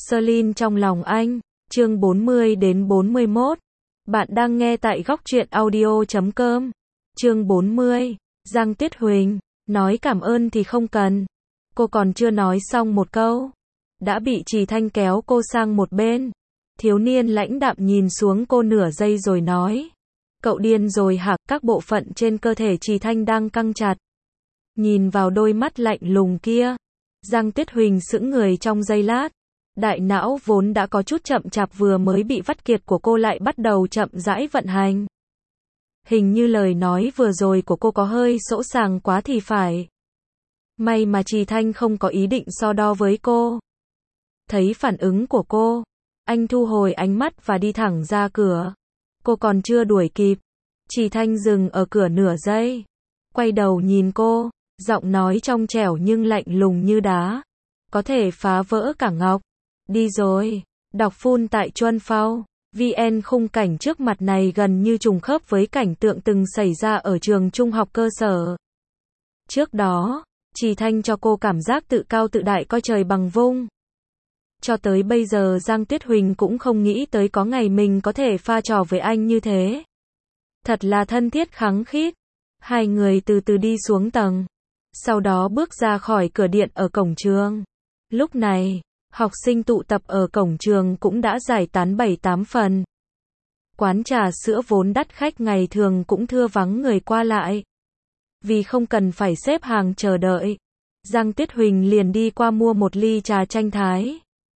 Celine trong lòng anh, chương 40 đến 41. Bạn đang nghe tại góc truyện audio.com. Chương 40. Giang Tuyết Huỳnh, nói cảm ơn thì không cần. Cô còn chưa nói xong một câu, đã bị Trì Thanh kéo cô sang một bên. Thiếu niên lãnh đạm nhìn xuống cô nửa giây rồi nói: Cậu điên rồi hả? Các bộ phận trên cơ thể Trì Thanh đang căng chặt. Nhìn vào đôi mắt lạnh lùng kia, Giang Tuyết Huỳnh sững người trong giây lát. Đại não vốn đã có chút chậm chạp vừa mới bị vắt kiệt của cô lại bắt đầu chậm rãi vận hành. Hình như lời nói vừa rồi của cô có hơi sỗ sàng quá thì phải. May mà Trì Thanh không có ý định so đo với cô. Thấy phản ứng của cô, anh thu hồi ánh mắt và đi thẳng ra cửa. Cô còn chưa đuổi kịp, Trì Thanh dừng ở cửa nửa giây, quay đầu nhìn cô, giọng nói trong trẻo nhưng lạnh lùng như đá. Có thể phá vỡ cả ngọc. Đi rồi. Đọc full tại Chuân Phao. VN. Khung cảnh trước mặt này gần như trùng khớp với cảnh tượng từng xảy ra ở trường trung học cơ sở. Trước đó, Trì Thanh cho cô cảm giác tự cao tự đại coi trời bằng vung. Cho tới bây giờ Giang Tuyết Huỳnh cũng không nghĩ tới có ngày mình có thể pha trò với anh như thế. Thật là thân thiết khăng khít. Hai người từ từ đi xuống tầng, sau đó bước ra khỏi cửa điện ở cổng trường. Lúc này, học sinh tụ tập ở cổng trường cũng đã giải tán 7-8 phần. Quán trà sữa vốn đắt khách ngày thường cũng thưa vắng người qua lại. Vì không cần phải xếp hàng chờ đợi, Giang Tuyết Huỳnh liền đi qua mua một ly trà chanh thái.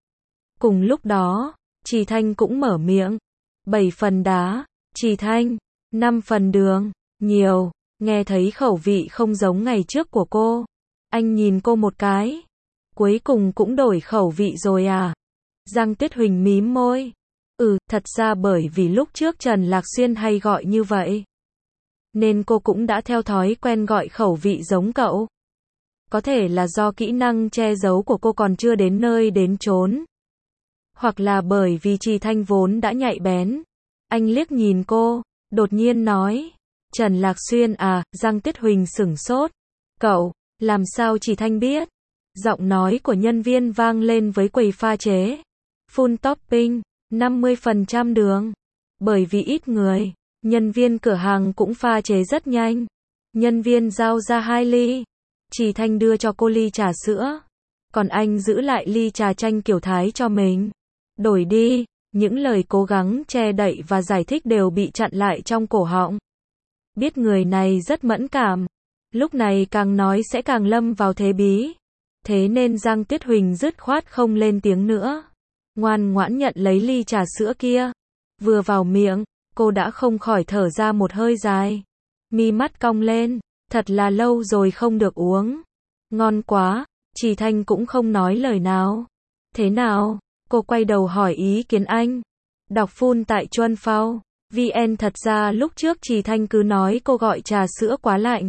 Cùng lúc đó, Trì Thanh cũng mở miệng. 7 phần đá, Trì Thanh, 5 phần đường, nhiều. Nghe thấy khẩu vị không giống ngày trước của cô, anh nhìn cô một cái. Cuối cùng cũng đổi khẩu vị rồi à? Giang Tuyết Huỳnh mím môi. Thật ra bởi vì lúc trước Trần Lạc Xuyên hay gọi như vậy, nên cô cũng đã theo thói quen gọi khẩu vị giống cậu. Có thể là do kỹ năng che giấu của cô còn chưa đến nơi đến chốn, hoặc là bởi vì Trì Thanh vốn đã nhạy bén. Anh liếc nhìn cô, đột nhiên nói: Trần Lạc Xuyên à? Giang Tuyết Huỳnh sửng sốt. Cậu, làm sao Trì Thanh biết? Giọng nói của nhân viên vang lên với quầy pha chế. Full topping, 50% đường. Bởi vì ít người, nhân viên cửa hàng cũng pha chế rất nhanh. Nhân viên giao ra 2 ly. Trì Thanh đưa cho cô ly trà sữa, còn anh giữ lại ly trà chanh kiểu Thái cho mình. Đổi đi. Những lời cố gắng che đậy và giải thích đều bị chặn lại trong cổ họng. Biết người này rất mẫn cảm, lúc này càng nói sẽ càng lâm vào thế bí. Thế nên Giang Tuyết Huỳnh dứt khoát không lên tiếng nữa, ngoan ngoãn nhận lấy ly trà sữa kia. Vừa vào miệng, cô đã không khỏi thở ra một hơi dài. Mi mắt cong lên, thật là lâu rồi không được uống. Ngon quá. Trì Thanh cũng không nói lời nào. Thế nào? Cô quay đầu hỏi ý kiến anh. Đọc full tại Chuân Phao. VN. Thật ra lúc trước Trì Thanh cứ nói cô gọi trà sữa quá lạnh.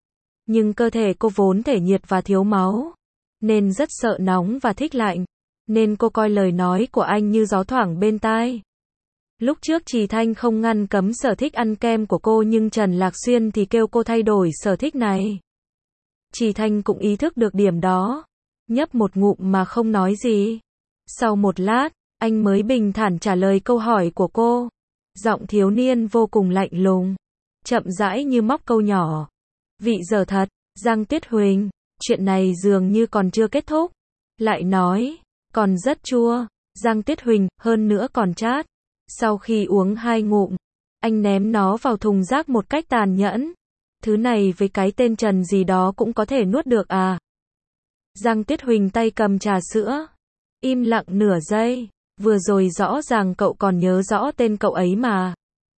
Nhưng cơ thể cô vốn thể nhiệt và thiếu máu, nên rất sợ nóng và thích lạnh. Nên cô coi lời nói của anh như gió thoảng bên tai. Lúc trước Trì Thanh không ngăn cấm sở thích ăn kem của cô, nhưng Trần Lạc Xuyên thì kêu cô thay đổi sở thích này. Trì Thanh cũng ý thức được điểm đó, nhấp một ngụm mà không nói gì. Sau một lát, anh mới bình thản trả lời câu hỏi của cô. Giọng thiếu niên vô cùng lạnh lùng, chậm rãi như móc câu nhỏ. Vị dở thật. Giang Tuyết Huỳnh, chuyện này dường như còn chưa kết thúc. Lại nói, còn rất chua. Giang Tuyết Huỳnh, hơn nữa còn chát. Sau khi uống 2 ngụm, anh ném nó vào thùng rác một cách tàn nhẫn. Thứ này với cái tên Trần gì đó cũng có thể nuốt được à? Giang Tuyết Huỳnh tay cầm trà sữa, im lặng nửa giây. Vừa rồi rõ ràng cậu còn nhớ rõ tên cậu ấy mà.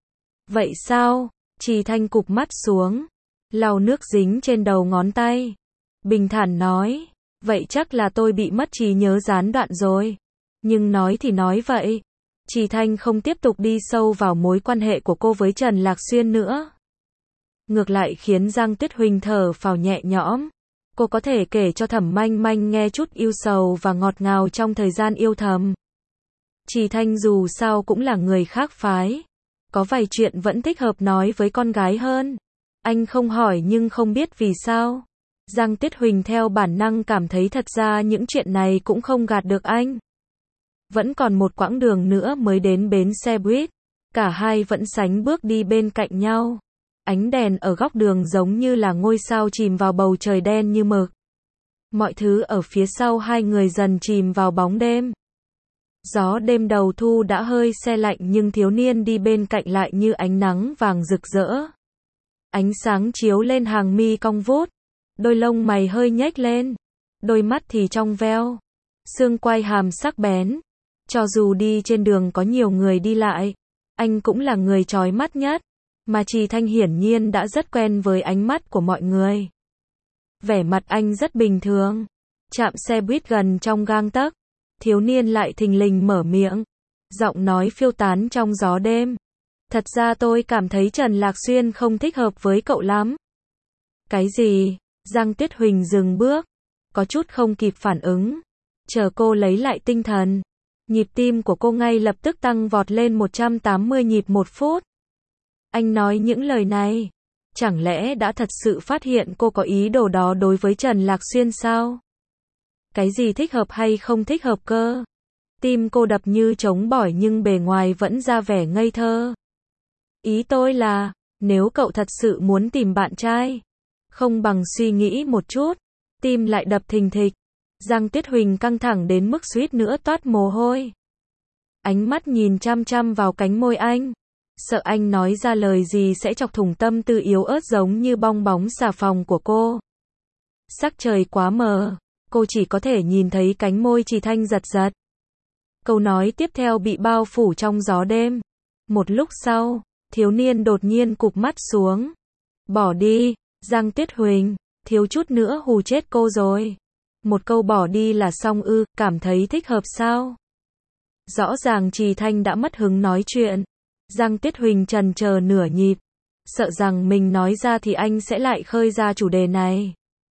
Vậy sao? Trì Thanh cụp mắt xuống, lau nước dính trên đầu ngón tay, bình thản nói: Vậy chắc là tôi bị mất trí nhớ gián đoạn rồi. Nhưng nói thì nói vậy. Trì Thanh không tiếp tục đi sâu vào mối quan hệ của cô với Trần Lạc Xuyên nữa. Ngược lại khiến Giang Tuyết Huỳnh thở phào nhẹ nhõm. Cô có thể kể cho Thẩm Manh Manh nghe chút yêu sầu và ngọt ngào trong thời gian yêu thầm. Trì Thanh dù sao cũng là người khác phái, có vài chuyện vẫn thích hợp nói với con gái hơn. Anh không hỏi nhưng không biết vì sao. Giang Tuyết Huỳnh theo bản năng cảm thấy thật ra những chuyện này cũng không gạt được anh. Vẫn còn một quãng đường nữa mới đến bến xe buýt. Cả hai vẫn sánh bước đi bên cạnh nhau. Ánh đèn ở góc đường giống như là ngôi sao chìm vào bầu trời đen như mực. Mọi thứ ở phía sau hai người dần chìm vào bóng đêm. Gió đêm đầu thu đã hơi se lạnh nhưng thiếu niên đi bên cạnh lại như ánh nắng vàng rực rỡ. Ánh sáng chiếu lên hàng mi cong vút, đôi lông mày hơi nhếch lên, đôi mắt thì trong veo, xương quai hàm sắc bén. Cho dù đi trên đường có nhiều người đi lại, anh cũng là người chói mắt nhất, mà Trì Thanh hiển nhiên đã rất quen với ánh mắt của mọi người. Vẻ mặt anh rất bình thường. Trạm xe buýt gần trong gang tấc, thiếu niên lại thình lình mở miệng, giọng nói phiêu tán trong gió đêm. Thật ra tôi cảm thấy Trần Lạc Xuyên không thích hợp với cậu lắm. Cái gì? Giang Tuyết Huỳnh dừng bước, có chút không kịp phản ứng. Chờ cô lấy lại tinh thần, nhịp tim của cô ngay lập tức tăng vọt lên 180 nhịp một phút. Anh nói những lời này, chẳng lẽ đã thật sự phát hiện cô có ý đồ đó đối với Trần Lạc Xuyên sao? Cái gì thích hợp hay không thích hợp cơ? Tim cô đập như trống bỏi nhưng bề ngoài vẫn ra vẻ ngây thơ. Ý tôi là, nếu cậu thật sự muốn tìm bạn trai, không bằng suy nghĩ một chút. Tim lại đập thình thịch. Giang Tuyết Huỳnh căng thẳng đến mức suýt nữa toát mồ hôi. Ánh mắt nhìn chăm chăm vào cánh môi anh, sợ anh nói ra lời gì sẽ chọc thủng tâm tư yếu ớt giống như bong bóng xà phòng của cô. Sắc trời quá mờ, cô chỉ có thể nhìn thấy cánh môi Trì Thanh giật giật. Câu nói tiếp theo bị bao phủ trong gió đêm. Một lúc sau, thiếu niên đột nhiên cụp mắt xuống. Bỏ đi, Giang Tuyết Huỳnh, thiếu chút nữa hù chết cô rồi. Một câu bỏ đi là xong ư, cảm thấy thích hợp sao? Rõ ràng Trì Thanh đã mất hứng nói chuyện. Giang Tuyết Huỳnh chần chờ nửa nhịp, sợ rằng mình nói ra thì anh sẽ lại khơi ra chủ đề này.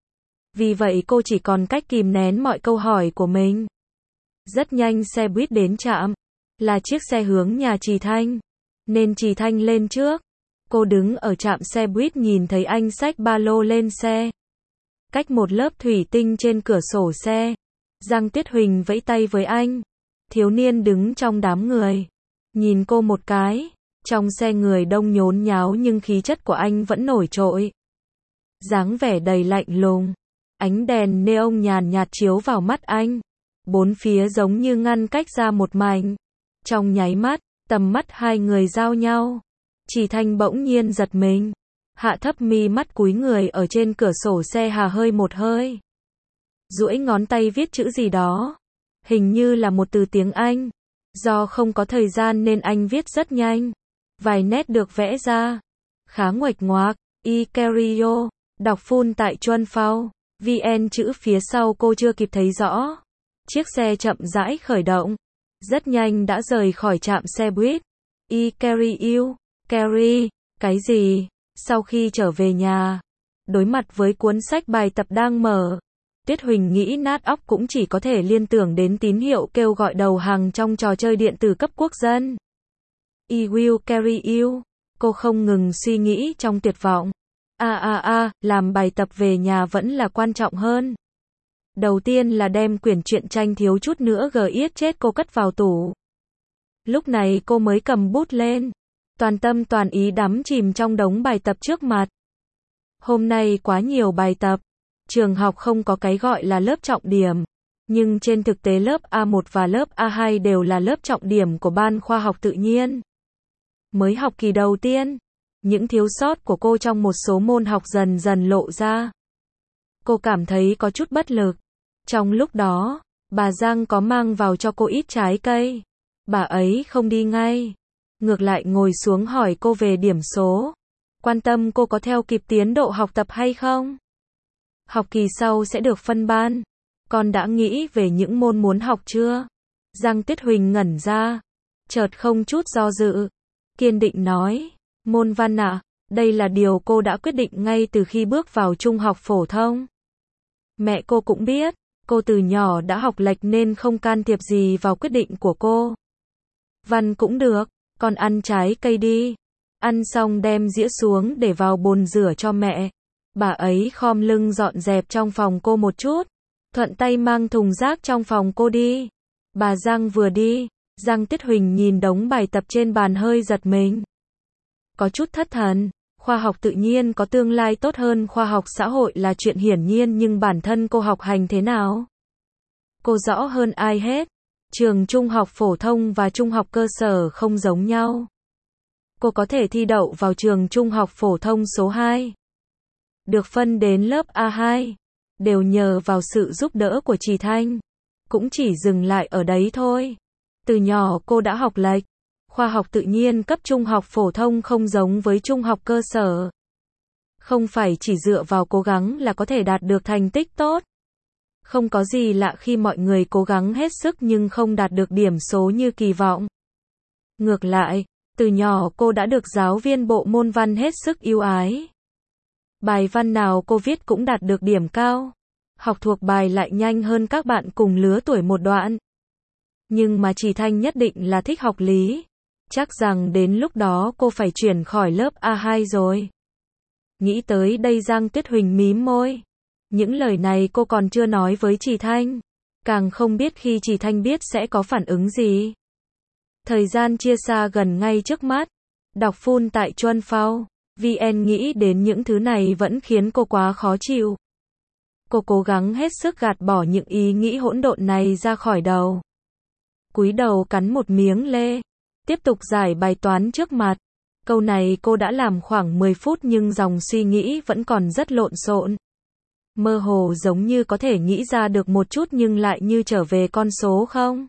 Vì vậy cô chỉ còn cách kìm nén mọi câu hỏi của mình. Rất nhanh xe buýt đến trạm, là chiếc xe hướng nhà Trì Thanh, nên Trì Thanh lên trước. Cô đứng ở trạm xe buýt nhìn thấy anh xách ba lô lên xe. Cách một lớp thủy tinh trên cửa sổ xe, Giang Tuyết Huỳnh vẫy tay với anh. Thiếu niên đứng trong đám người, nhìn cô một cái. Trong xe người đông nhốn nháo nhưng khí chất của anh vẫn nổi trội. Dáng vẻ đầy lạnh lùng. Ánh đèn neon nhàn nhạt chiếu vào mắt anh. Bốn phía giống như ngăn cách ra một mảnh. Trong nháy mắt, tầm mắt hai người giao nhau. Trì Thanh bỗng nhiên giật mình, hạ thấp mi mắt cúi người ở trên cửa sổ xe hà hơi một hơi. Duỗi ngón tay viết chữ gì đó, hình như là một từ tiếng Anh. Do không có thời gian nên anh viết rất nhanh. Vài nét được vẽ ra khá nguệch ngoạc. Ikerio, đọc full tại Chuân Phao, VN chữ phía sau cô chưa kịp thấy rõ. Chiếc xe chậm rãi khởi động, rất nhanh đã rời khỏi trạm xe buýt. Ikerio, Carrie, cái gì? Sau khi trở về nhà, đối mặt với cuốn sách bài tập đang mở, Tuyết Huỳnh nghĩ nát óc cũng chỉ có thể liên tưởng đến tín hiệu kêu gọi đầu hàng trong trò chơi điện tử cấp quốc dân. I will carry you. Cô không ngừng suy nghĩ trong tuyệt vọng. Làm bài tập về nhà vẫn là quan trọng hơn. Đầu tiên là đem quyển truyện tranh thiếu chút nữa giết chết cô cất vào tủ. Lúc này cô mới cầm bút lên, toàn tâm toàn ý đắm chìm trong đống bài tập trước mặt. Hôm nay quá nhiều bài tập. Trường học không có cái gọi là lớp trọng điểm, nhưng trên thực tế lớp A1 và lớp A2 đều là lớp trọng điểm của ban khoa học tự nhiên. Mới học kỳ đầu tiên, những thiếu sót của cô trong một số môn học dần dần lộ ra. Cô cảm thấy có chút bất lực. Trong lúc đó, bà Giang có mang vào cho cô ít trái cây. Bà ấy không đi ngay, ngược lại ngồi xuống hỏi cô về điểm số, quan tâm cô có theo kịp tiến độ học tập hay không. Học kỳ sau sẽ được phân ban. Con đã nghĩ về những môn muốn học chưa? Giang Tuyết Huỳnh ngẩn ra, chợt không chút do dự, kiên định nói, môn văn ạ, đây là điều cô đã quyết định ngay từ khi bước vào trung học phổ thông. Mẹ cô cũng biết, cô từ nhỏ đã học lệch nên không can thiệp gì vào quyết định của cô. Văn cũng được, con ăn trái cây đi. Ăn xong đem dĩa xuống để vào bồn rửa cho mẹ. Bà ấy khom lưng dọn dẹp trong phòng cô một chút, thuận tay mang thùng rác trong phòng cô đi. Bà Giang vừa đi, Giang Tiết Huỳnh nhìn đống bài tập trên bàn hơi giật mình. Có chút thất thần, khoa học tự nhiên có tương lai tốt hơn khoa học xã hội là chuyện hiển nhiên nhưng bản thân cô học hành thế nào? Cô rõ hơn ai hết. Trường trung học phổ thông và trung học cơ sở không giống nhau. Cô có thể thi đậu vào trường trung học phổ thông số 2. Được phân đến lớp A2. Đều nhờ vào sự giúp đỡ của Trì Thanh. Cũng chỉ dừng lại ở đấy thôi. Từ nhỏ cô đã học lệch. Khoa học tự nhiên cấp trung học phổ thông không giống với trung học cơ sở. Không phải chỉ dựa vào cố gắng là có thể đạt được thành tích tốt. Không có gì lạ khi mọi người cố gắng hết sức nhưng không đạt được điểm số như kỳ vọng. Ngược lại, từ nhỏ cô đã được giáo viên bộ môn văn hết sức ưu ái. Bài văn nào cô viết cũng đạt được điểm cao. Học thuộc bài lại nhanh hơn các bạn cùng lứa tuổi một đoạn. Nhưng mà Trì Thanh nhất định là thích học lý. Chắc rằng đến lúc đó cô phải chuyển khỏi lớp A2 rồi. Nghĩ tới đây Giang Tuyết Huỳnh mím môi. Những lời này cô còn chưa nói với Trì Thanh. Càng không biết khi Trì Thanh biết sẽ có phản ứng gì. Thời gian chia xa gần ngay trước mắt. Đọc full tại Chuan Phao. VN nghĩ đến những thứ này vẫn khiến cô quá khó chịu. Cô cố gắng hết sức gạt bỏ những ý nghĩ hỗn độn này ra khỏi đầu. Cúi đầu cắn một miếng lê. Tiếp tục giải bài toán trước mặt. Câu này cô đã làm khoảng 10 phút nhưng dòng suy nghĩ vẫn còn rất lộn xộn. Mơ hồ giống như có thể nghĩ ra được một chút nhưng lại như trở về con số không.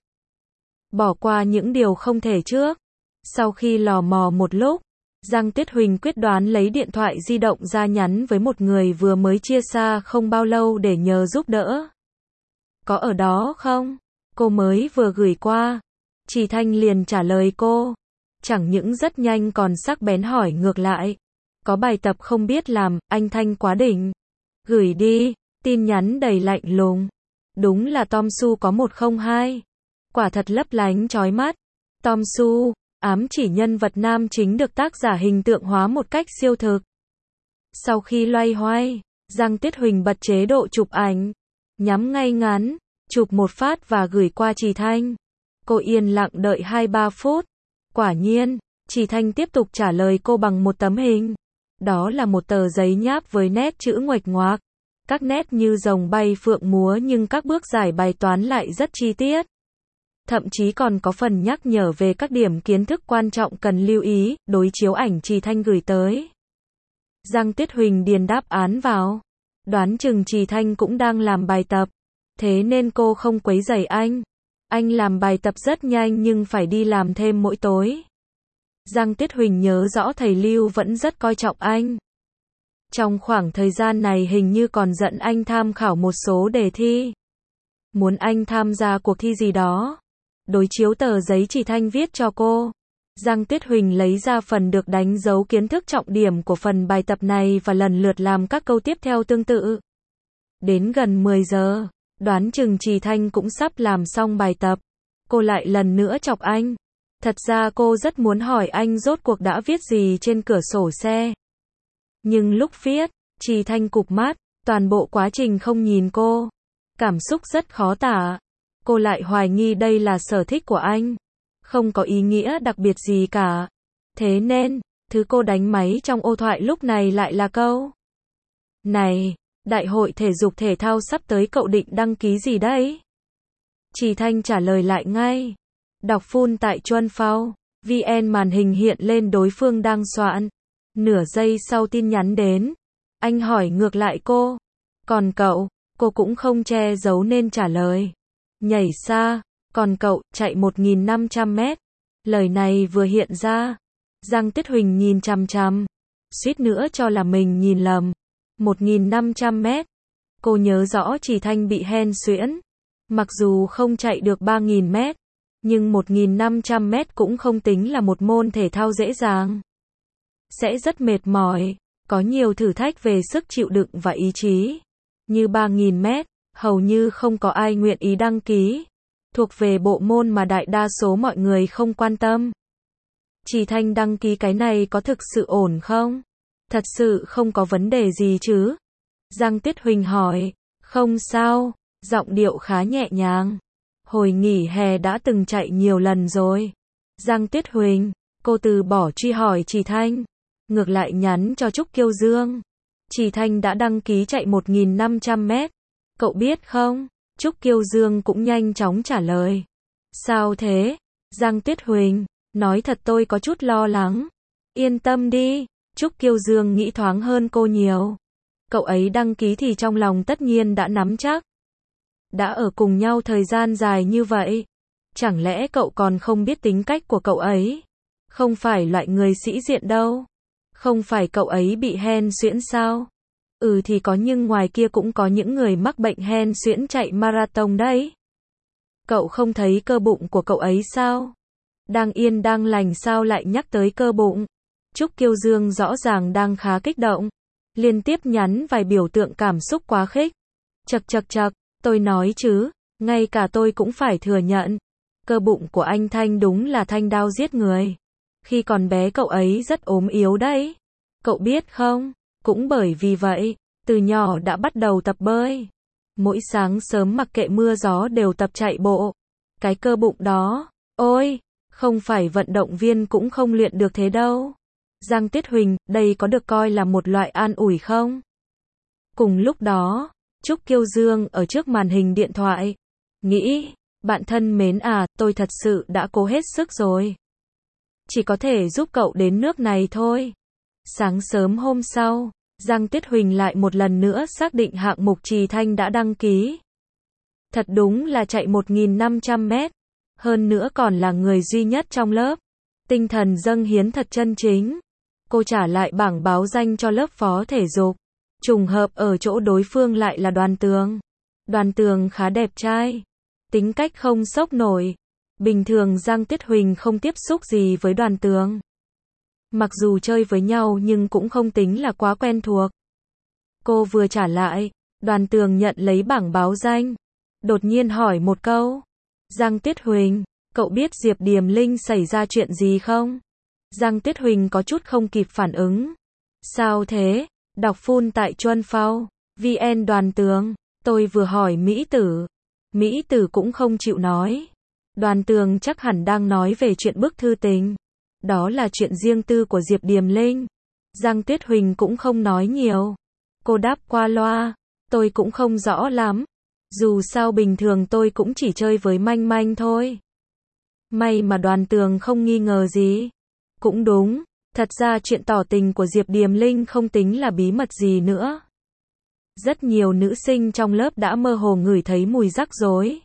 Bỏ qua những điều không thể trước. Sau khi lò mò một lúc, Giang Tuyết Huỳnh quyết đoán lấy điện thoại di động ra nhắn với một người vừa mới chia xa không bao lâu để nhờ giúp đỡ. Có ở đó không? Cô mới vừa gửi qua. Trì Thanh liền trả lời cô. Chẳng những rất nhanh còn sắc bén hỏi ngược lại. Có bài tập không biết làm, anh Thanh quá đỉnh. Gửi đi, tin nhắn đầy lạnh lùng. Đúng là Tom Su có 102. Quả thật lấp lánh chói mắt. Tom Su, ám chỉ nhân vật nam chính được tác giả hình tượng hóa một cách siêu thực. Sau khi loay hoay, Giang Tuyết Huỳnh bật chế độ chụp ảnh. Nhắm ngay ngắn, chụp một phát và gửi qua Trì Thanh. Cô yên lặng đợi 2-3 phút. Quả nhiên, Trì Thanh tiếp tục trả lời cô bằng một tấm hình. Đó là một tờ giấy nháp với nét chữ nguệch ngoạc. Các nét như rồng bay phượng múa nhưng các bước giải bài toán lại rất chi tiết. Thậm chí còn có phần nhắc nhở về các điểm kiến thức quan trọng cần lưu ý, đối chiếu ảnh Trì Thanh gửi tới. Giang Tuyết Huỳnh điền đáp án vào. Đoán chừng Trì Thanh cũng đang làm bài tập. Thế nên cô không quấy rầy anh. Anh làm bài tập rất nhanh nhưng phải đi làm thêm mỗi tối. Giang Tuyết Huỳnh nhớ rõ thầy Lưu vẫn rất coi trọng anh. Trong khoảng thời gian này hình như còn dẫn anh tham khảo một số đề thi. Muốn anh tham gia cuộc thi gì đó. Đối chiếu tờ giấy Trì Thanh viết cho cô. Giang Tuyết Huỳnh lấy ra phần được đánh dấu kiến thức trọng điểm của phần bài tập này và lần lượt làm các câu tiếp theo tương tự. Đến gần 10 giờ, đoán chừng Trì Thanh cũng sắp làm xong bài tập. Cô lại lần nữa chọc anh. Thật ra cô rất muốn hỏi anh rốt cuộc đã viết gì trên cửa sổ xe. Nhưng lúc viết, Trì Thanh cụp mắt, toàn bộ quá trình không nhìn cô. Cảm xúc rất khó tả. Cô lại hoài nghi đây là sở thích của anh. Không có ý nghĩa đặc biệt gì cả. Thế nên, thứ cô đánh máy trong ô thoại lúc này lại là câu. Này, đại hội thể dục thể thao sắp tới cậu định đăng ký gì đấy? Trì Thanh trả lời lại ngay. Đọc full tại Chuan Phao. VN màn hình hiện lên đối phương đang soạn. Nửa giây sau tin nhắn đến. Anh hỏi ngược lại cô. Còn cậu? Cô cũng không che giấu nên trả lời. Nhảy xa. Còn cậu, chạy 1.500 mét. Lời này vừa hiện ra. Giang Tuyết Huỳnh nhìn chằm chằm. Suýt nữa cho là mình nhìn lầm. 1.500 mét. Cô nhớ rõ Trì Thanh bị hen suyễn. Mặc dù không chạy được 3.000 mét. Nhưng 1.500 mét cũng không tính là một môn thể thao dễ dàng. Sẽ rất mệt mỏi. Có nhiều thử thách về sức chịu đựng và ý chí. Như 3.000 mét, hầu như không có ai nguyện ý đăng ký. Thuộc về bộ môn mà đại đa số mọi người không quan tâm. Trì Thanh đăng ký cái này có thực sự ổn không? Thật sự không có vấn đề gì chứ? Giang Tuyết Huỳnh hỏi. Không sao, giọng điệu khá nhẹ nhàng. Hồi nghỉ hè đã từng chạy nhiều lần rồi. Giang Tuyết Huỳnh, cô từ bỏ truy hỏi Trì Thanh, ngược lại nhắn cho Trúc Kiêu Dương. Trì Thanh đã đăng ký chạy 1.500 mét. Cậu biết không? Trúc Kiêu Dương cũng nhanh chóng trả lời. Sao thế? Giang Tuyết Huỳnh, nói thật tôi có chút lo lắng. Yên tâm đi, Trúc Kiêu Dương nghĩ thoáng hơn cô nhiều. Cậu ấy đăng ký thì trong lòng tất nhiên đã nắm chắc. Đã ở cùng nhau thời gian dài như vậy. Chẳng lẽ cậu còn không biết tính cách của cậu ấy? Không phải loại người sĩ diện đâu. Không phải cậu ấy bị hen suyễn sao? Ừ thì có, nhưng ngoài kia cũng có những người mắc bệnh hen suyễn chạy marathon đấy. Cậu không thấy cơ bụng của cậu ấy sao? Đang yên đang lành sao lại nhắc tới cơ bụng? Trúc Kiêu Dương rõ ràng đang khá kích động. Liên tiếp nhắn vài biểu tượng cảm xúc quá khích. Chậc chậc chậc, tôi nói chứ, ngay cả tôi cũng phải thừa nhận. Cơ bụng của anh Thanh đúng là thanh đao giết người. Khi còn bé cậu ấy rất ốm yếu đấy. Cậu biết không? Cũng bởi vì vậy, từ nhỏ đã bắt đầu tập bơi. Mỗi sáng sớm mặc kệ mưa gió đều tập chạy bộ. Cái cơ bụng đó, ôi, không phải vận động viên cũng không luyện được thế đâu. Giang Tuyết Huỳnh, đây có được coi là một loại an ủi không? Cùng lúc đó, Trúc Kiêu Dương ở trước màn hình điện thoại. Nghĩ, bạn thân mến à, tôi thật sự đã cố hết sức rồi. Chỉ có thể giúp cậu đến nước này thôi. Sáng sớm hôm sau, Giang Tuyết Huỳnh lại một lần nữa xác định hạng mục Trì Thanh đã đăng ký. Thật đúng là chạy 1.500 mét. Hơn nữa còn là người duy nhất trong lớp. Tinh thần dâng hiến thật chân chính. Cô trả lại bảng báo danh cho lớp phó thể dục. Trùng hợp ở chỗ đối phương lại là Đoàn Tường. Đoàn Tường khá đẹp trai. Tính cách không sốc nổi. Bình thường Giang Tuyết Huỳnh không tiếp xúc gì với Đoàn Tường. Mặc dù chơi với nhau nhưng cũng không tính là quá quen thuộc. Cô vừa trả lại, Đoàn Tường nhận lấy bảng báo danh. Đột nhiên hỏi một câu. Giang Tuyết Huỳnh, cậu biết Diệp Điềm Linh xảy ra chuyện gì không? Giang Tuyết Huỳnh có chút không kịp phản ứng. Sao thế? Đọc full tại Chuân Phao, VN. Đoàn Tường, tôi vừa hỏi Mỹ Tử. Mỹ Tử cũng không chịu nói. Đoàn Tường chắc hẳn đang nói về chuyện bức thư tình. Đó là chuyện riêng tư của Diệp Điềm Linh. Giang Tuyết Huỳnh cũng không nói nhiều. Cô đáp qua loa, tôi cũng không rõ lắm. Dù sao bình thường tôi cũng chỉ chơi với Manh Manh thôi. May mà Đoàn Tường không nghi ngờ gì. Cũng đúng, thật ra chuyện tỏ tình của Diệp Điềm Linh không tính là bí mật gì nữa. Rất nhiều nữ sinh trong lớp đã mơ hồ ngửi thấy mùi rắc rối.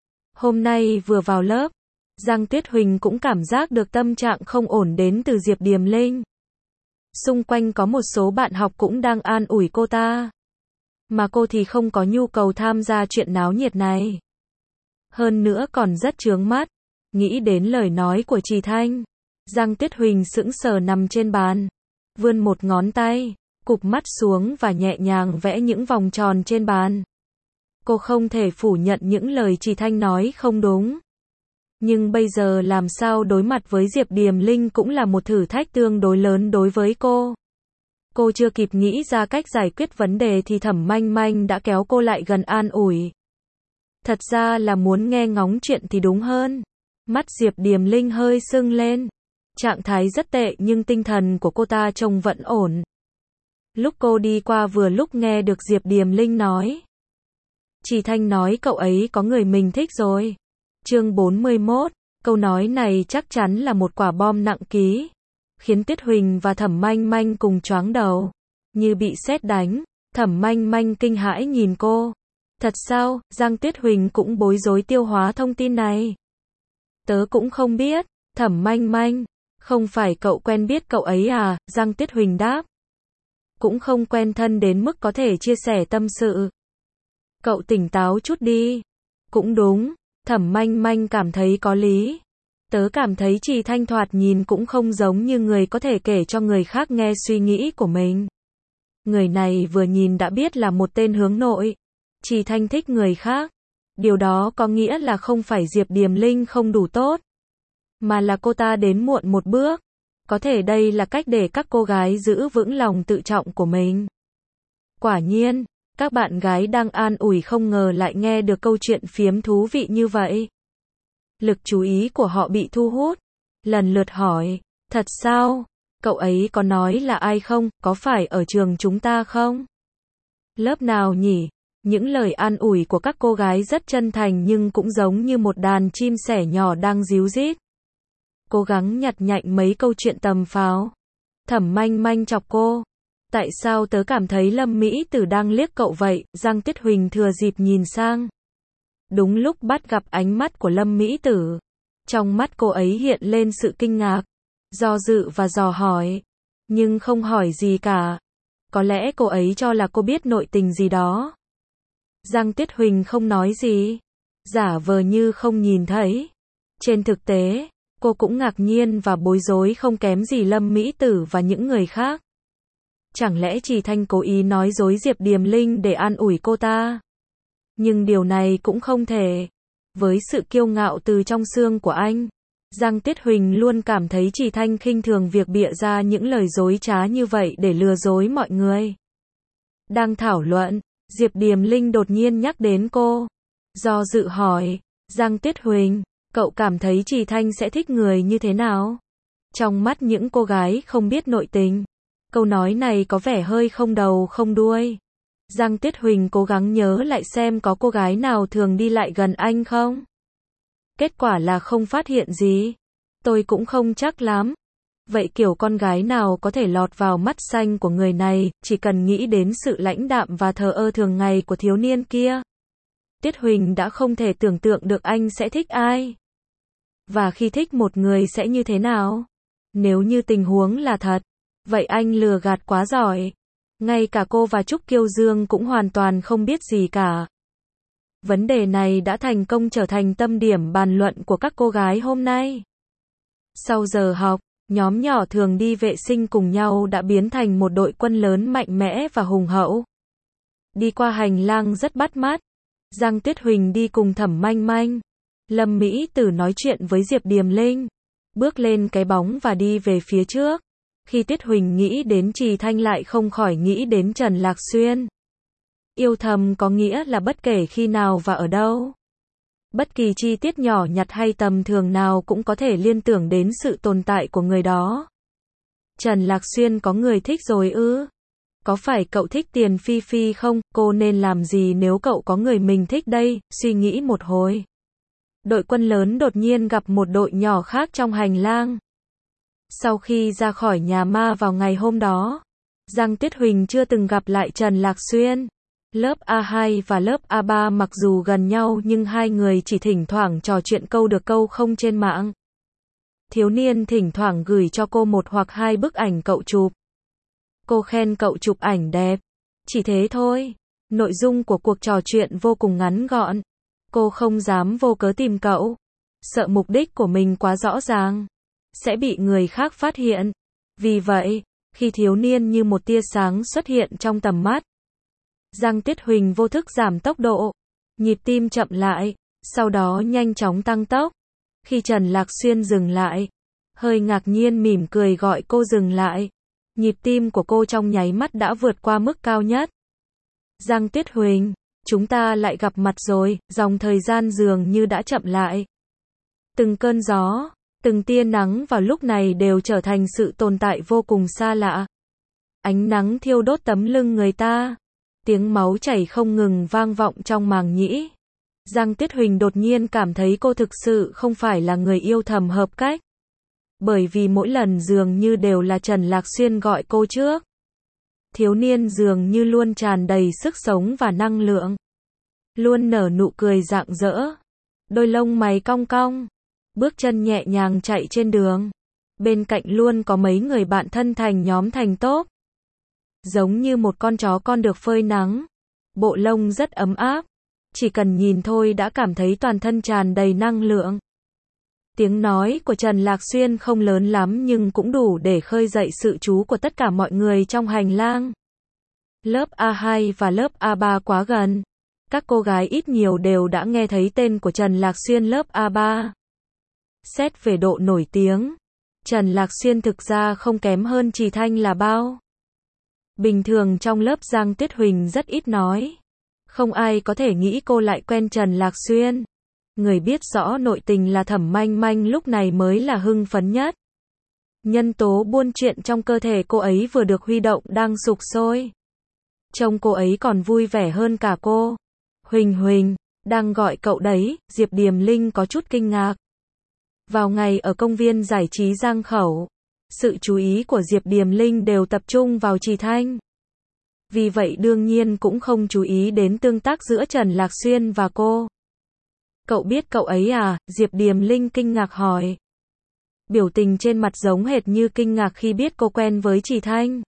Hôm nay vừa vào lớp, Giang Tuyết Huỳnh cũng cảm giác được tâm trạng không ổn đến từ Diệp Điềm Linh. Xung quanh có một số bạn học cũng đang an ủi cô ta. Mà cô thì không có nhu cầu tham gia chuyện náo nhiệt này. Hơn nữa còn rất chướng mắt. Nghĩ đến lời nói của Trì Thanh. Giang Tuyết Huỳnh sững sờ nằm trên bàn. Vươn một ngón tay, cụp mắt xuống và nhẹ nhàng vẽ những vòng tròn trên bàn. Cô không thể phủ nhận những lời Trì Thanh nói không đúng. Nhưng bây giờ làm sao đối mặt với Diệp Điềm Linh cũng là một thử thách tương đối lớn đối với cô. Cô chưa kịp nghĩ ra cách giải quyết vấn đề thì Thẩm Manh Manh đã kéo cô lại gần an ủi. Thật ra là muốn nghe ngóng chuyện thì đúng hơn. Mắt Diệp Điềm Linh hơi sưng lên. Trạng thái rất tệ nhưng tinh thần của cô ta trông vẫn ổn. Lúc cô đi qua vừa lúc nghe được Diệp Điềm Linh nói. Trì Thanh nói cậu ấy có người mình thích rồi. Chương 41, câu nói này chắc chắn là một quả bom nặng ký. Khiến Tuyết Huỳnh và Thẩm Manh Manh cùng choáng đầu. Như bị sét đánh, Thẩm Manh Manh kinh hãi nhìn cô. Thật sao? Giang Tuyết Huỳnh cũng bối rối tiêu hóa thông tin này. Tớ cũng không biết. Thẩm Manh Manh, không phải cậu quen biết cậu ấy à? Giang Tuyết Huỳnh đáp. Cũng không quen thân đến mức có thể chia sẻ tâm sự. Cậu tỉnh táo chút đi. Cũng đúng, Thẩm Manh Manh cảm thấy có lý. Tớ cảm thấy Trì Thanh thoạt nhìn cũng không giống như người có thể kể cho người khác nghe suy nghĩ của mình. Người này vừa nhìn đã biết là một tên hướng nội. Trì Thanh thích người khác. Điều đó có nghĩa là không phải Diệp Điềm Linh không đủ tốt, mà là cô ta đến muộn một bước. Có thể đây là cách để các cô gái giữ vững lòng tự trọng của mình. Quả nhiên, Các bạn gái đang an ủi không ngờ lại nghe được câu chuyện phiếm thú vị như vậy. Lực chú ý của họ bị thu hút. Lần lượt hỏi, thật sao? Cậu ấy có nói là ai không? Có phải ở trường chúng ta không? Lớp nào nhỉ? Những lời an ủi của các cô gái rất chân thành nhưng cũng giống như một đàn chim sẻ nhỏ đang ríu rít. Cố gắng nhặt nhạnh mấy câu chuyện tầm pháo. Thẩm Manh Manh chọc cô. Tại sao tớ cảm thấy Lâm Mỹ Tử đang liếc cậu vậy? Giang Tiết Huỳnh thừa dịp nhìn sang. Đúng lúc bắt gặp ánh mắt của Lâm Mỹ Tử. Trong mắt cô ấy hiện lên sự kinh ngạc, do dự và dò hỏi. Nhưng không hỏi gì cả. Có lẽ cô ấy cho là cô biết nội tình gì đó. Giang Tiết Huỳnh không nói gì. Giả vờ như không nhìn thấy. Trên thực tế, cô cũng ngạc nhiên và bối rối không kém gì Lâm Mỹ Tử và những người khác. Chẳng lẽ Trì Thanh cố ý nói dối Diệp Điềm Linh để an ủi cô ta? Nhưng điều này cũng không thể. Với sự kiêu ngạo từ trong xương của anh, Giang Tiết Huỳnh luôn cảm thấy Trì Thanh khinh thường việc bịa ra những lời dối trá như vậy để lừa dối mọi người. Đang thảo luận, Diệp Điềm Linh đột nhiên nhắc đến cô. Do dự hỏi, Giang Tiết Huỳnh, cậu cảm thấy Trì Thanh sẽ thích người như thế nào? Trong mắt những cô gái không biết nội tình, câu nói này có vẻ hơi không đầu không đuôi. Giang Tiết Huỳnh cố gắng nhớ lại xem có cô gái nào thường đi lại gần anh không. Kết quả là không phát hiện gì. Tôi cũng không chắc lắm. Vậy kiểu con gái nào có thể lọt vào mắt xanh của người này, chỉ cần nghĩ đến sự lãnh đạm và thờ ơ thường ngày của thiếu niên kia. Tiết Huỳnh đã không thể tưởng tượng được anh sẽ thích ai. Và khi thích một người sẽ như thế nào? Nếu như tình huống là thật, vậy anh lừa gạt quá giỏi. Ngay cả cô và Trúc Kiêu Dương cũng hoàn toàn không biết gì cả. Vấn đề này đã thành công trở thành tâm điểm bàn luận của các cô gái hôm nay. Sau giờ học, nhóm nhỏ thường đi vệ sinh cùng nhau đã biến thành một đội quân lớn mạnh mẽ và hùng hậu. Đi qua hành lang rất bắt mắt. Giang Tiết Huỳnh đi cùng Thẩm Manh Manh. Lâm Mỹ Tử nói chuyện với Diệp Điềm Linh. Bước lên cái bóng và đi về phía trước. Khi Tiết Huỳnh nghĩ đến Trì Thanh lại không khỏi nghĩ đến Trần Lạc Xuyên. Yêu thầm có nghĩa là bất kể khi nào và ở đâu. Bất kỳ chi tiết nhỏ nhặt hay tầm thường nào cũng có thể liên tưởng đến sự tồn tại của người đó. Trần Lạc Xuyên có người thích rồi ư? Có phải cậu thích Tiền Phi Phi không? Cô nên làm gì nếu cậu có người mình thích đây? Suy nghĩ một hồi. Đội quân lớn đột nhiên gặp một đội nhỏ khác trong hành lang. Sau khi ra khỏi nhà ma vào ngày hôm đó, Giang Tiết Huỳnh chưa từng gặp lại Trần Lạc Xuyên. Lớp A2 và lớp A3 mặc dù gần nhau nhưng hai người chỉ thỉnh thoảng trò chuyện câu được câu không trên mạng. Thiếu niên thỉnh thoảng gửi cho cô một hoặc hai bức ảnh cậu chụp. Cô khen cậu chụp ảnh đẹp. Chỉ thế thôi. Nội dung của cuộc trò chuyện vô cùng ngắn gọn. Cô không dám vô cớ tìm cậu. Sợ mục đích của mình quá rõ ràng sẽ bị người khác phát hiện. Vì vậy, khi thiếu niên như một tia sáng xuất hiện trong tầm mắt, Giang Tiết Huỳnh vô thức giảm tốc độ. Nhịp tim chậm lại, sau đó nhanh chóng tăng tốc. Khi Trần Lạc Xuyên dừng lại, hơi ngạc nhiên mỉm cười gọi cô dừng lại. Nhịp tim của cô trong nháy mắt đã vượt qua mức cao nhất. Giang Tiết Huỳnh, chúng ta lại gặp mặt rồi, dòng thời gian dường như đã chậm lại. Từng cơn gió, từng tia nắng vào lúc này đều trở thành sự tồn tại vô cùng xa lạ. Ánh nắng thiêu đốt tấm lưng người ta. Tiếng máu chảy không ngừng vang vọng trong màng nhĩ. Giang Tiết Huỳnh đột nhiên cảm thấy cô thực sự không phải là người yêu thầm hợp cách. Bởi vì mỗi lần dường như đều là Trần Lạc Xuyên gọi cô trước. Thiếu niên dường như luôn tràn đầy sức sống và năng lượng. Luôn nở nụ cười rạng rỡ. Đôi lông mày cong cong. Bước chân nhẹ nhàng chạy trên đường. Bên cạnh luôn có mấy người bạn thân thành nhóm thành tốp. Giống như một con chó con được phơi nắng. Bộ lông rất ấm áp. Chỉ cần nhìn thôi đã cảm thấy toàn thân tràn đầy năng lượng. Tiếng nói của Trần Lạc Xuyên không lớn lắm nhưng cũng đủ để khơi dậy sự chú của tất cả mọi người trong hành lang. Lớp A2 và lớp A3 quá gần. Các cô gái ít nhiều đều đã nghe thấy tên của Trần Lạc Xuyên lớp A3. Xét về độ nổi tiếng, Trần Lạc Xuyên thực ra không kém hơn Trì Thanh là bao. Bình thường trong lớp Giang Tuyết Huỳnh rất ít nói. Không ai có thể nghĩ cô lại quen Trần Lạc Xuyên. Người biết rõ nội tình là Thẩm Manh Manh lúc này mới là hưng phấn nhất. Nhân tố buôn chuyện trong cơ thể cô ấy vừa được huy động đang sục sôi. Trông cô ấy còn vui vẻ hơn cả cô. Huỳnh Huỳnh, đang gọi cậu đấy, Diệp Điềm Linh có chút kinh ngạc. Vào ngày ở công viên giải trí Giang Khẩu, sự chú ý của Diệp Điềm Linh đều tập trung vào Trì Thanh. Vì vậy đương nhiên cũng không chú ý đến tương tác giữa Trần Lạc Xuyên và cô. Cậu biết cậu ấy à? Diệp Điềm Linh kinh ngạc hỏi. Biểu tình trên mặt giống hệt như kinh ngạc khi biết cô quen với Trì Thanh.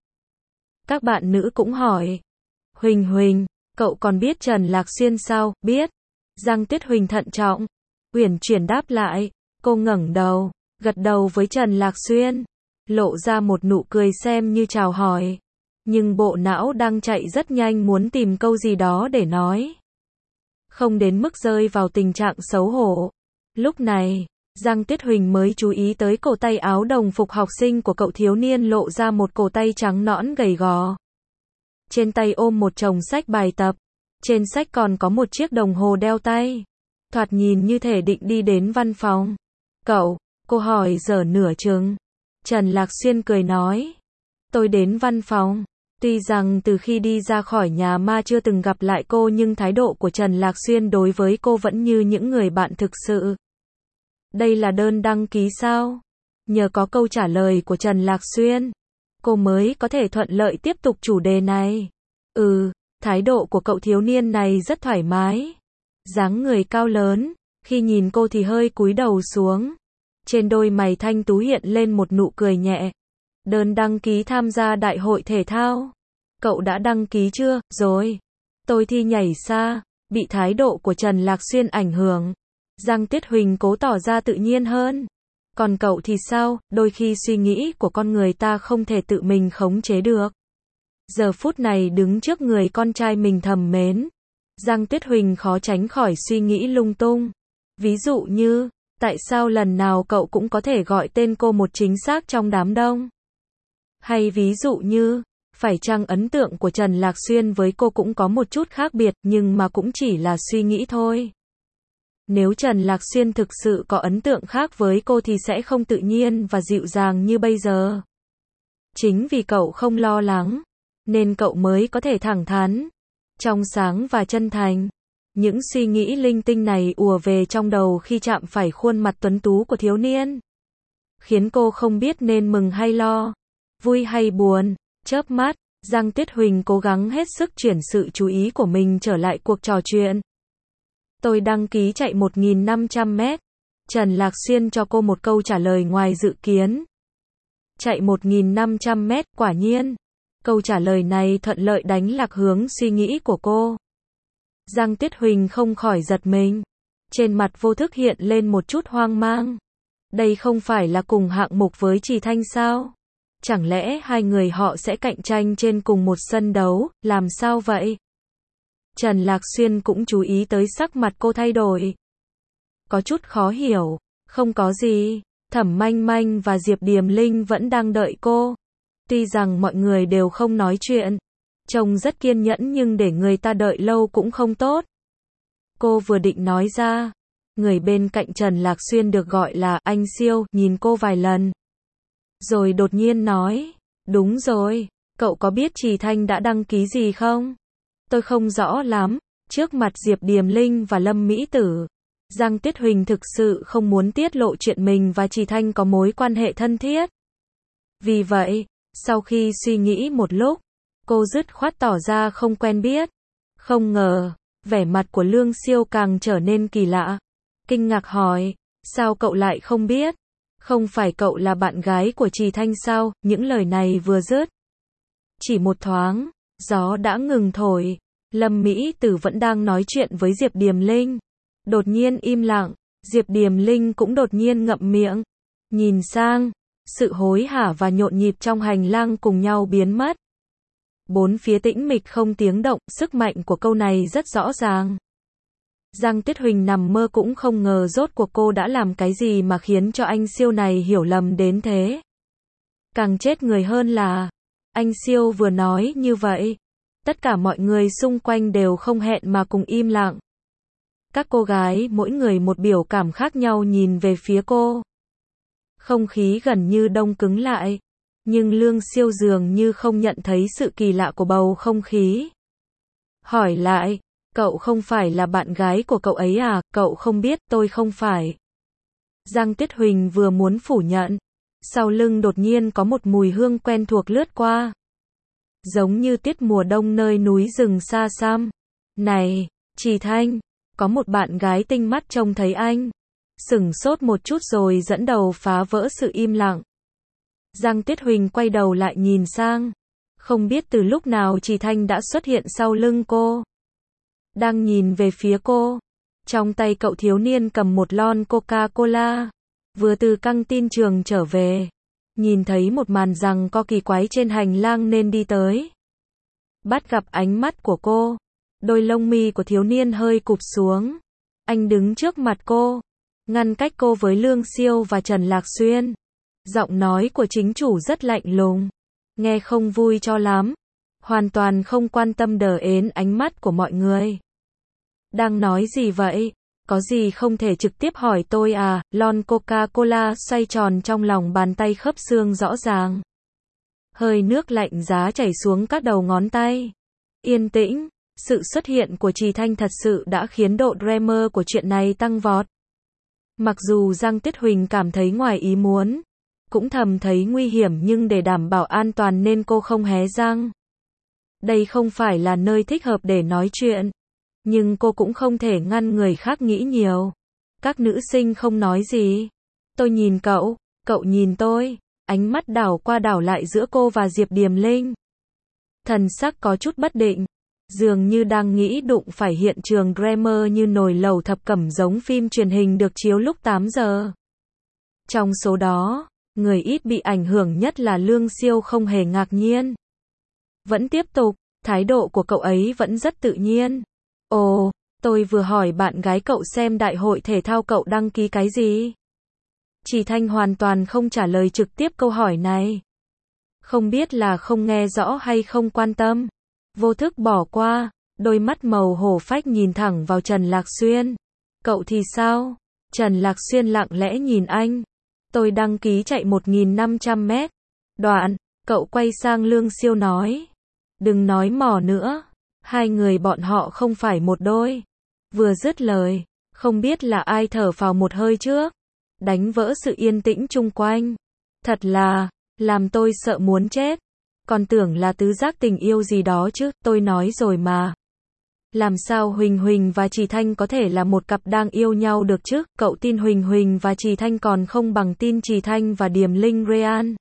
Các bạn nữ cũng hỏi. Huỳnh Huỳnh, cậu còn biết Trần Lạc Xuyên sao? Biết. Giang Tuyết Huỳnh thận trọng. Uyển chuyển đáp lại. Cô ngẩng đầu, gật đầu với Trần Lạc Xuyên. Lộ ra một nụ cười xem như chào hỏi. Nhưng bộ não đang chạy rất nhanh muốn tìm câu gì đó để nói. Không đến mức rơi vào tình trạng xấu hổ. Lúc này, Giang Tuyết Huỳnh mới chú ý tới cổ tay áo đồng phục học sinh của cậu thiếu niên lộ ra một cổ tay trắng nõn gầy gò. Trên tay ôm một chồng sách bài tập. Trên sách còn có một chiếc đồng hồ đeo tay. Thoạt nhìn như thể định đi đến văn phòng. Cậu, cô hỏi dở nửa chừng. Trần Lạc Xuyên cười nói. Tôi đến văn phòng. Tuy rằng từ khi đi ra khỏi nhà ma chưa từng gặp lại cô nhưng thái độ của Trần Lạc Xuyên đối với cô vẫn như những người bạn thực sự. Đây là đơn đăng ký sao? Nhờ có câu trả lời của Trần Lạc Xuyên, cô mới có thể thuận lợi tiếp tục chủ đề này. Thái độ của cậu thiếu niên này rất thoải mái. Dáng người cao lớn, khi nhìn cô thì hơi cúi đầu xuống. Trên đôi mày thanh tú hiện lên một nụ cười nhẹ. Đơn đăng ký tham gia đại hội thể thao. Cậu đã đăng ký chưa? Rồi. Tôi thi nhảy xa. Bị thái độ của Trần Lạc Xuyên ảnh hưởng. Giang Tuyết Huỳnh cố tỏ ra tự nhiên hơn. Còn cậu thì sao? Đôi khi suy nghĩ của con người ta không thể tự mình khống chế được. Giờ phút này đứng trước người con trai mình thầm mến. Giang Tuyết Huỳnh khó tránh khỏi suy nghĩ lung tung. Ví dụ như, tại sao lần nào cậu cũng có thể gọi tên cô một chính xác trong đám đông? Hay ví dụ như, phải chăng ấn tượng của Trần Lạc Xuyên với cô cũng có một chút khác biệt nhưng mà cũng chỉ là suy nghĩ thôi. Nếu Trần Lạc Xuyên thực sự có ấn tượng khác với cô thì sẽ không tự nhiên và dịu dàng như bây giờ. Chính vì cậu không lo lắng, nên cậu mới có thể thẳng thắn, trong sáng và chân thành. Những suy nghĩ linh tinh này ùa về trong đầu khi chạm phải khuôn mặt tuấn tú của thiếu niên. Khiến cô không biết nên mừng hay lo, vui hay buồn. Chớp mắt, Giang Tuyết Huỳnh cố gắng hết sức chuyển sự chú ý của mình trở lại cuộc trò chuyện. Tôi đăng ký chạy 1.500 mét. Trần Lạc Xuyên cho cô một câu trả lời ngoài dự kiến. Chạy 1.500 mét, quả nhiên. Câu trả lời này thuận lợi đánh lạc hướng suy nghĩ của cô. Giang Tuyết Huỳnh không khỏi giật mình. Trên mặt vô thức hiện lên một chút hoang mang. Đây không phải là cùng hạng mục với Trì Thanh sao? Chẳng lẽ hai người họ sẽ cạnh tranh trên cùng một sân đấu, làm sao vậy? Trần Lạc Xuyên cũng chú ý tới sắc mặt cô thay đổi. Có chút khó hiểu. Không có gì. Thẩm Manh Manh và Diệp Điềm Linh vẫn đang đợi cô. Tuy rằng mọi người đều không nói chuyện. Trông rất kiên nhẫn nhưng để người ta đợi lâu cũng không tốt. Cô vừa định nói ra. Người bên cạnh Trần Lạc Xuyên được gọi là anh Siêu nhìn cô vài lần. Rồi đột nhiên nói. Đúng rồi. Cậu có biết Trì Thanh đã đăng ký gì không? Tôi không rõ lắm. Trước mặt Diệp Điềm Linh và Lâm Mỹ Tử, Giang Tuyết Huỳnh thực sự không muốn tiết lộ chuyện mình và Trì Thanh có mối quan hệ thân thiết. Vì vậy, sau khi suy nghĩ một lúc, cô dứt khoát tỏ ra không quen biết. Không ngờ, vẻ mặt của Lương Siêu càng trở nên kỳ lạ. Kinh ngạc hỏi, sao cậu lại không biết? Không phải cậu là bạn gái của Trì Thanh sao? Những lời này vừa dứt. Chỉ một thoáng, gió đã ngừng thổi. Lâm Mỹ Tử vẫn đang nói chuyện với Diệp Điềm Linh. Đột nhiên im lặng, Diệp Điềm Linh cũng đột nhiên ngậm miệng. Nhìn sang, sự hối hả và nhộn nhịp trong hành lang cùng nhau biến mất. Bốn phía tĩnh mịch không tiếng động, sức mạnh của câu này rất rõ ràng. Giang Tuyết Huỳnh nằm mơ cũng không ngờ rốt cuộc cô đã làm cái gì mà khiến cho anh Siêu này hiểu lầm đến thế. Càng chết người hơn là, Anh Siêu vừa nói như vậy, tất cả mọi người xung quanh đều không hẹn mà cùng im lặng. Các cô gái mỗi người một biểu cảm khác nhau nhìn về phía cô. Không khí gần như đông cứng lại, nhưng Lương Siêu dường như không nhận thấy sự kỳ lạ của bầu không khí. Hỏi lại, cậu không phải là bạn gái của cậu ấy à, cậu không biết, tôi không phải. Giang Tuyết Huỳnh vừa muốn phủ nhận, sau lưng đột nhiên có một mùi hương quen thuộc lướt qua. Giống như tiết mùa đông nơi núi rừng xa xăm. Này, Trì Thanh, có một bạn gái tinh mắt trông thấy anh. Sửng sốt một chút rồi dẫn đầu phá vỡ sự im lặng. Giang Tuyết Huỳnh quay đầu lại nhìn sang. Không biết từ lúc nào Trì Thanh đã xuất hiện sau lưng cô. Đang nhìn về phía cô. Trong tay cậu thiếu niên cầm một lon Coca-Cola. Vừa từ căng tin trường trở về. Nhìn thấy một màn giằng co kỳ quái trên hành lang nên đi tới. Bắt gặp ánh mắt của cô. Đôi lông mi của thiếu niên hơi cụp xuống. Anh đứng trước mặt cô. Ngăn cách cô với Lương Siêu và Trần Lạc Xuyên. Giọng nói của chính chủ rất lạnh lùng. Nghe không vui cho lắm. Hoàn toàn không quan tâm đờ ến ánh mắt của mọi người. Đang nói gì vậy? Có gì không thể trực tiếp hỏi tôi à? Lon Coca-Cola xoay tròn trong lòng bàn tay khớp xương rõ ràng. Hơi nước lạnh giá chảy xuống các đầu ngón tay. Yên tĩnh, sự xuất hiện của Trì Thanh thật sự đã khiến độ drama của chuyện này tăng vọt. Mặc dù Giang Tuyết Huỳnh cảm thấy ngoài ý muốn, cũng thầm thấy nguy hiểm nhưng để đảm bảo an toàn nên cô không hé răng. Đây không phải là nơi thích hợp để nói chuyện. Nhưng cô cũng không thể ngăn người khác nghĩ nhiều. Các nữ sinh không nói gì. Tôi nhìn cậu, cậu nhìn tôi. Ánh mắt đảo qua đảo lại giữa cô và Diệp Điềm Linh. Thần sắc có chút bất định. Dường như đang nghĩ đụng phải hiện trường drama như nồi lẩu thập cẩm giống phim truyền hình được chiếu lúc 8 giờ. Trong số đó, người ít bị ảnh hưởng nhất là Lương Siêu không hề ngạc nhiên. Vẫn tiếp tục, thái độ của cậu ấy vẫn rất tự nhiên. Ồ, tôi vừa hỏi bạn gái cậu xem đại hội thể thao cậu đăng ký cái gì? Trì Thanh hoàn toàn không trả lời trực tiếp câu hỏi này. Không biết là không nghe rõ hay không quan tâm. Vô thức bỏ qua, đôi mắt màu hổ phách nhìn thẳng vào Trần Lạc Xuyên. Cậu thì sao? Trần Lạc Xuyên lặng lẽ nhìn anh. Tôi đăng ký chạy 1.500 mét. Đoạn, cậu quay sang Lương Siêu nói. Đừng nói mỏ nữa. Hai người bọn họ không phải một đôi. Vừa dứt lời, không biết là ai thở phào một hơi trước. Đánh vỡ sự yên tĩnh chung quanh. Thật là, làm tôi sợ muốn chết. Còn tưởng là tứ giác tình yêu gì đó chứ, tôi nói rồi mà. Làm sao Huỳnh Huỳnh và Trì Thanh có thể là một cặp đang yêu nhau được chứ? Cậu tin Huỳnh Huỳnh và Trì Thanh còn không bằng tin Trì Thanh và Điềm Linh Rean.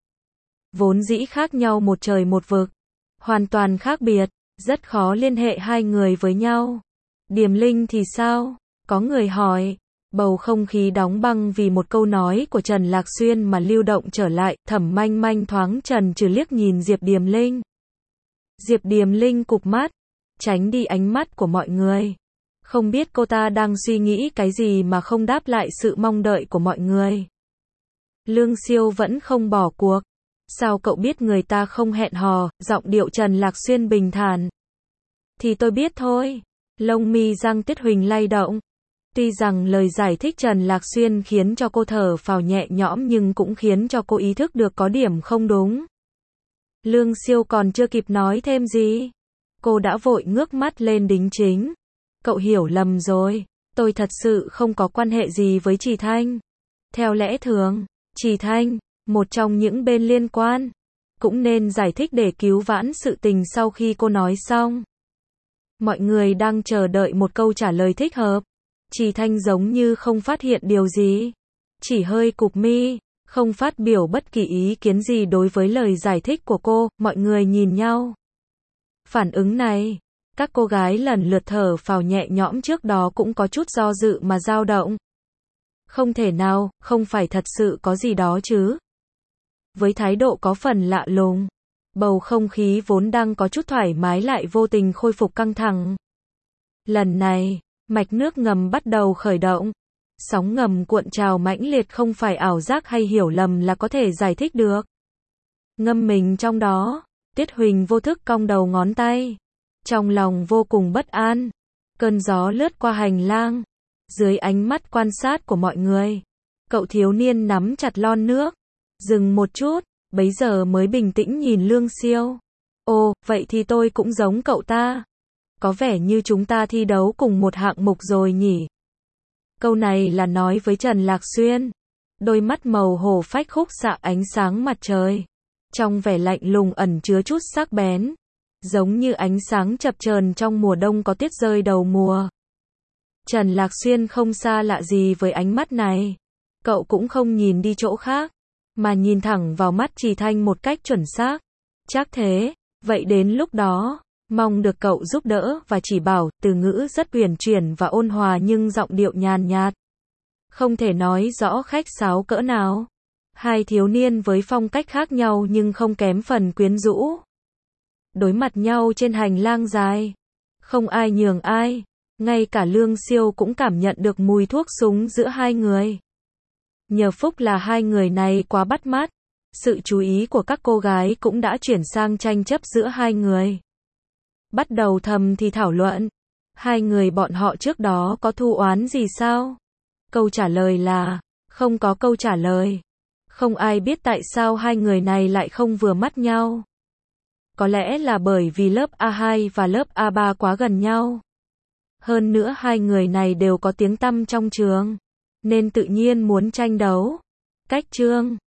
Vốn dĩ khác nhau một trời một vực. Hoàn toàn khác biệt. Rất khó liên hệ hai người với nhau. Điềm Linh thì sao? Có người hỏi. Bầu không khí đóng băng vì một câu nói của Trần Lạc Xuyên mà lưu động trở lại. Thẩm Manh Manh thoáng chần chừ liếc nhìn Diệp Điềm Linh. Diệp Điềm Linh cụp mắt, tránh đi ánh mắt của mọi người. Không biết cô ta đang suy nghĩ cái gì mà không đáp lại sự mong đợi của mọi người. Lương Siêu vẫn không bỏ cuộc. Sao cậu biết người ta không hẹn hò? Giọng điệu Trần Lạc Xuyên bình thản. Thì tôi biết thôi. Lông mi Giang Tuyết Huỳnh lay động. Tuy rằng lời giải thích Trần Lạc Xuyên khiến cho cô thở phào nhẹ nhõm nhưng cũng khiến cho cô ý thức được có điểm không đúng. Lương Siêu còn chưa kịp nói thêm gì. Cô đã vội ngước mắt lên đính chính. Cậu hiểu lầm rồi. Tôi thật sự không có quan hệ gì với Trì Thanh. Theo lẽ thường, Trì Thanh, một trong những bên liên quan, cũng nên giải thích để cứu vãn sự tình sau khi cô nói xong. Mọi người đang chờ đợi một câu trả lời thích hợp. Trì Thanh giống như không phát hiện điều gì. Chỉ hơi cụp mi, không phát biểu bất kỳ ý kiến gì đối với lời giải thích của cô. Mọi người nhìn nhau. Phản ứng này, các cô gái lần lượt thở phào nhẹ nhõm trước đó cũng có chút do dự mà dao động. Không thể nào, không phải thật sự có gì đó chứ. Với thái độ có phần lạ lùng, bầu không khí vốn đang có chút thoải mái lại vô tình khôi phục căng thẳng. Lần này, mạch nước ngầm bắt đầu khởi động. Sóng ngầm cuộn trào mãnh liệt không phải ảo giác hay hiểu lầm là có thể giải thích được. Ngâm mình trong đó, Tiết Huỳnh vô thức cong đầu ngón tay. Trong lòng vô cùng bất an. Cơn gió lướt qua hành lang. Dưới ánh mắt quan sát của mọi người, cậu thiếu niên nắm chặt lon nước. Dừng một chút, bấy giờ mới bình tĩnh nhìn Lương Siêu. Ồ, vậy thì tôi cũng giống cậu ta. Có vẻ như chúng ta thi đấu cùng một hạng mục rồi nhỉ? Câu này là nói với Trần Lạc Xuyên. Đôi mắt màu hổ phách khúc xạ ánh sáng mặt trời. Trong vẻ lạnh lùng ẩn chứa chút sắc bén. Giống như ánh sáng chập chờn trong mùa đông có tuyết rơi đầu mùa. Trần Lạc Xuyên không xa lạ gì với ánh mắt này. Cậu cũng không nhìn đi chỗ khác, mà nhìn thẳng vào mắt Trì Thanh một cách chuẩn xác. Chắc thế, vậy đến lúc đó, mong được cậu giúp đỡ và chỉ bảo. Từ ngữ rất uyển chuyển và ôn hòa nhưng giọng điệu nhàn nhạt. Không thể nói rõ khách sáo cỡ nào. Hai thiếu niên với phong cách khác nhau nhưng không kém phần quyến rũ. Đối mặt nhau trên hành lang dài. Không ai nhường ai. Ngay cả Lương Siêu cũng cảm nhận được mùi thuốc súng giữa hai người. Nhờ phúc là hai người này quá bắt mắt. Sự chú ý của các cô gái cũng đã chuyển sang tranh chấp giữa hai người. Bắt đầu thầm thì thảo luận. Hai người bọn họ trước đó có thù oán gì sao? Câu trả lời là không có câu trả lời. Không ai biết tại sao hai người này lại không vừa mắt nhau. Có lẽ là bởi vì lớp A2 và lớp A3 quá gần nhau. Hơn nữa hai người này đều có tiếng tăm trong trường, nên tự nhiên muốn tranh đấu. Cách chương